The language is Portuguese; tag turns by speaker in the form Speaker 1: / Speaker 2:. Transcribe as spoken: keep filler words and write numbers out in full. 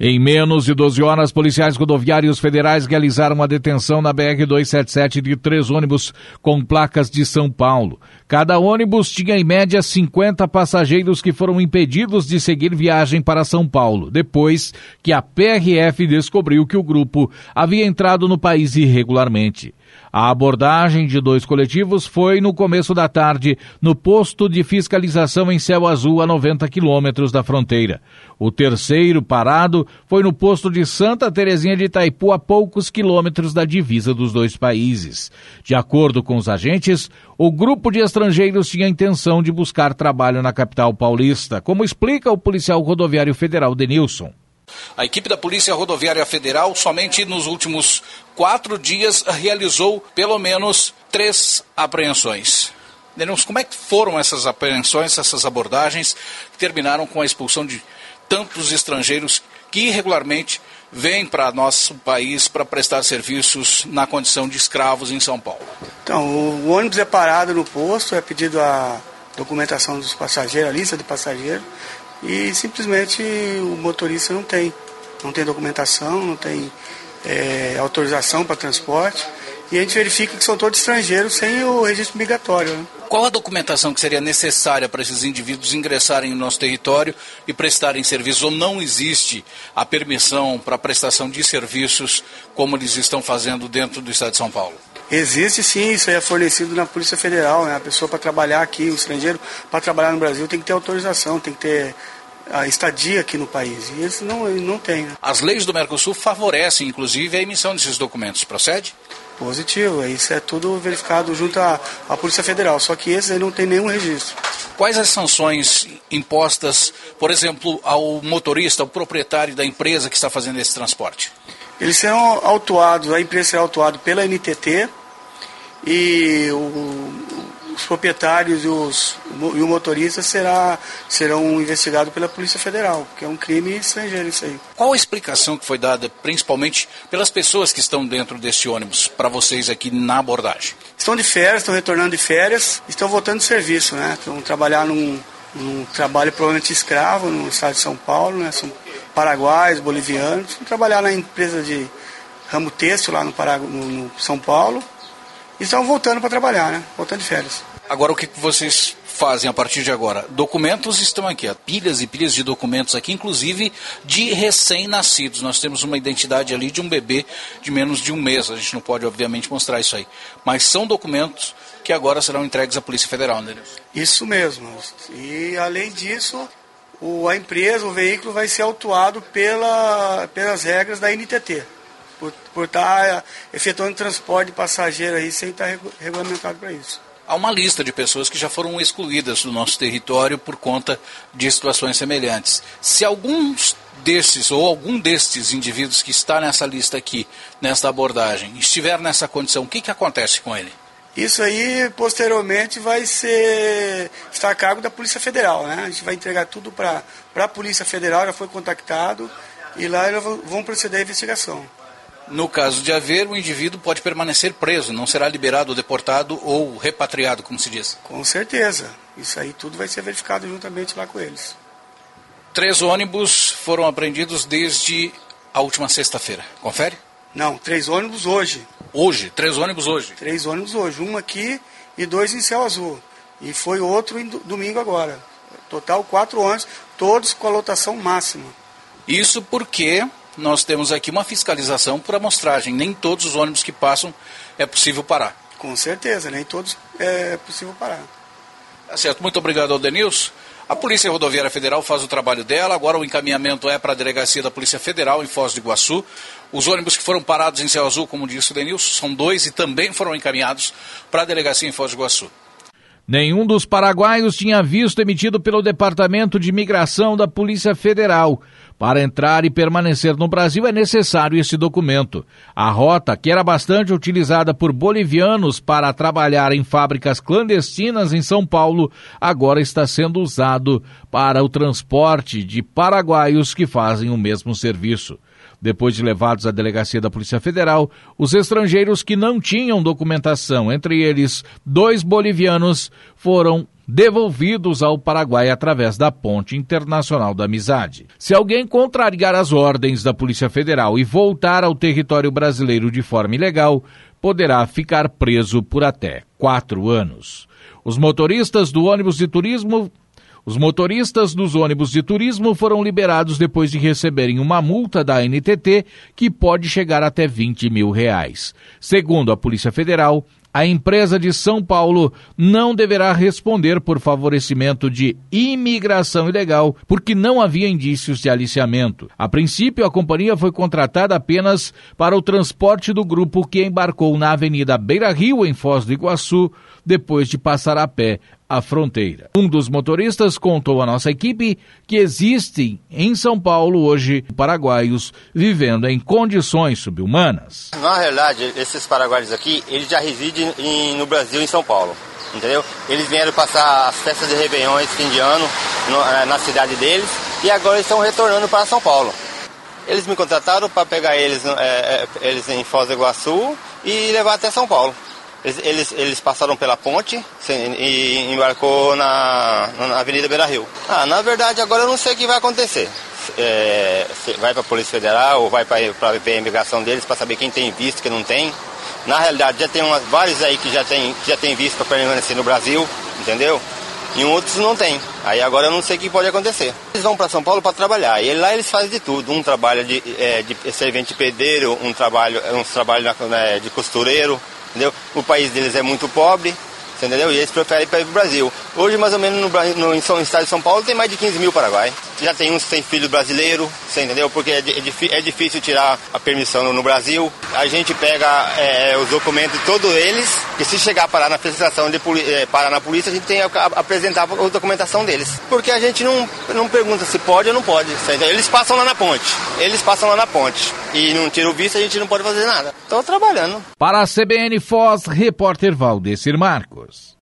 Speaker 1: Em menos de doze horas, policiais rodoviários federais realizaram a detenção na B R duzentos e setenta e sete de três ônibus com placas de São Paulo. Cada ônibus tinha em média cinquenta passageiros que foram impedidos de seguir viagem para São Paulo, depois que a P R F descobriu que o grupo havia entrado no país irregularmente. A abordagem de dois coletivos foi no começo da tarde no posto de fiscalização em Céu Azul, a noventa quilômetros da fronteira. O terceiro parado foi no posto de Santa Terezinha de Itaipu, a poucos quilômetros da divisa dos dois países. De acordo com os agentes, o grupo de estrangeiros tinha a intenção de buscar trabalho na capital paulista, como explica o policial rodoviário federal Denilson.
Speaker 2: A equipe da Polícia Rodoviária Federal somente nos últimos quatro dias realizou pelo menos três apreensões. Denilson, como é que foram essas apreensões, essas abordagens que terminaram com a expulsão de tantos estrangeiros que irregularmente vêm para nosso país para prestar serviços na condição de escravos em São Paulo?
Speaker 3: Então, o ônibus é parado no posto, é pedido a documentação dos passageiros, a lista de passageiros, e simplesmente o motorista não tem, não tem documentação, não tem é, autorização para transporte, e a gente verifica que são todos estrangeiros sem o registro migratório, né?
Speaker 2: Qual a documentação que seria necessária para esses indivíduos ingressarem no nosso território e prestarem serviços? Ou não existe a permissão para a prestação de serviços como eles estão fazendo dentro do estado de São Paulo?
Speaker 3: Existe sim, isso aí é fornecido na Polícia Federal, né? A pessoa para trabalhar aqui, o estrangeiro para trabalhar no Brasil tem que ter autorização, tem que ter a estadia aqui no país, e eles não, não têm. Né?
Speaker 2: As leis do Mercosul favorecem, inclusive, a emissão desses documentos, procede?
Speaker 3: Positivo, isso é tudo verificado junto à, à Polícia Federal, só que esses aí não tem nenhum registro.
Speaker 2: Quais as sanções impostas, por exemplo, ao motorista, ao proprietário da empresa que está fazendo esse transporte?
Speaker 3: Eles serão autuados, a empresa será autuada pela N T T e o, os proprietários e, os, e o motorista será, serão investigados pela Polícia Federal, porque é um crime estrangeiro isso aí.
Speaker 2: Qual a explicação que foi dada, principalmente pelas pessoas que estão dentro desse ônibus, para vocês aqui na abordagem?
Speaker 3: Estão de férias, estão retornando de férias, estão voltando de serviço, né? Estão trabalhar num, num trabalho provavelmente escravo no estado de São Paulo, né? São paraguaios, bolivianos, vão trabalhar na empresa de ramo têxtil lá no, Paragu... no, no São Paulo, e estão voltando para trabalhar, né? Voltando de férias.
Speaker 2: Agora, o que vocês fazem a partir de agora? Documentos estão aqui, ó, pilhas e pilhas de documentos aqui, inclusive de recém-nascidos. Nós temos uma identidade ali de um bebê de menos de um mês. A gente não pode, obviamente, mostrar isso aí. Mas são documentos que agora serão entregues à Polícia Federal, né?
Speaker 3: Isso mesmo. E, além disso, o, a empresa, o veículo vai ser autuado pela, pelas regras da N T T. Por, por estar efetuando transporte de passageiro aí sem estar regulamentado para isso.
Speaker 2: Há uma lista de pessoas que já foram excluídas do nosso território por conta de situações semelhantes. Se alguns desses ou algum destes indivíduos que está nessa lista aqui, nessa abordagem, estiver nessa condição, o que, que acontece com ele?
Speaker 3: Isso aí, posteriormente, vai ser está a cargo da Polícia Federal, né? A gente vai entregar tudo para a Polícia Federal, já foi contactado, e lá eles vão proceder à investigação.
Speaker 2: No caso de haver, o indivíduo pode permanecer preso, não será liberado ou deportado ou repatriado, como se diz?
Speaker 3: Com certeza. Isso aí tudo vai ser verificado juntamente lá com eles.
Speaker 2: Três ônibus foram apreendidos desde a última sexta-feira. Confere?
Speaker 3: Não, três ônibus hoje.
Speaker 2: Hoje? Três ônibus hoje?
Speaker 3: Três ônibus hoje. Um aqui e dois em Céu Azul. E foi outro em domingo agora. Total, quatro ônibus, todos com a lotação máxima.
Speaker 2: Isso porque nós temos aqui uma fiscalização por amostragem. Nem todos os ônibus que passam é possível parar.
Speaker 3: Com certeza, nem todos é possível parar.
Speaker 2: Tá certo, muito obrigado ao Denilson. A Polícia Rodoviária Federal faz o trabalho dela, agora o encaminhamento é para a Delegacia da Polícia Federal em Foz do Iguaçu. Os ônibus que foram parados em Céu Azul, como disse o Denilson, são dois e também foram encaminhados para a Delegacia em Foz do Iguaçu.
Speaker 1: Nenhum dos paraguaios tinha visto emitido pelo Departamento de Imigração da Polícia Federal. Para entrar e permanecer no Brasil é necessário esse documento. A rota, que era bastante utilizada por bolivianos para trabalhar em fábricas clandestinas em São Paulo, agora está sendo usado para o transporte de paraguaios que fazem o mesmo serviço. Depois de levados à delegacia da Polícia Federal, os estrangeiros que não tinham documentação, entre eles dois bolivianos, foram devolvidos ao Paraguai através da Ponte Internacional da Amizade. Se alguém contrariar as ordens da Polícia Federal e voltar ao território brasileiro de forma ilegal, poderá ficar preso por até quatro anos. Os motoristas do ônibus de turismo Os motoristas dos ônibus de turismo foram liberados depois de receberem uma multa da N T T que pode chegar até vinte mil reais. Segundo a Polícia Federal, a empresa de São Paulo não deverá responder por favorecimento de imigração ilegal, porque não havia indícios de aliciamento. A princípio, a companhia foi contratada apenas para o transporte do grupo que embarcou na Avenida Beira Rio, em Foz do Iguaçu, depois de passar a pé a fronteira. Um dos motoristas contou à nossa equipe que existem em São Paulo hoje paraguaios vivendo em condições subhumanas.
Speaker 4: Na realidade, esses paraguaios aqui, eles já residem em, no Brasil, em São Paulo, entendeu? Eles vieram passar as festas de Réveillon esse fim de ano no, na cidade deles e agora eles estão retornando para São Paulo. Eles me contrataram para pegar eles, é, eles em Foz do Iguaçu e levar até São Paulo. Eles, eles, eles passaram pela ponte e embarcou na, na Avenida Beira Rio. Ah, na verdade, agora eu não sei o que vai acontecer. É, vai para a Polícia Federal ou vai para ver a imigração deles para saber quem tem visto, quem não tem. Na realidade, já tem umas, vários aí que já tem, que já tem visto para permanecer no Brasil, entendeu? E outros não tem. Aí agora eu não sei o que pode acontecer. Eles vão para São Paulo para trabalhar. E lá eles fazem de tudo. Um trabalha de, é, de servente pedreiro, um trabalho, um trabalho né, de costureiro. Entendeu? O país deles é muito pobre, entendeu? E eles preferem ir para o Brasil. Hoje, mais ou menos, no, no, no estado de São Paulo, tem mais de quinze mil paraguaios. Já tem uns que tem filho brasileiro, você entendeu? Porque é, é, é difícil tirar a permissão no, no Brasil. A gente pega é, os documentos, todos eles, que se chegar a parar na fiscalização, de é, parar na polícia, a gente tem que apresentar a documentação deles. Porque a gente não, não pergunta se pode ou não pode. Entendeu? Eles passam lá na ponte. Eles passam lá na ponte. E não tiram o visto, a gente não pode fazer nada. Estou trabalhando.
Speaker 1: Para a C B N Foz, repórter Valdecir Marcos.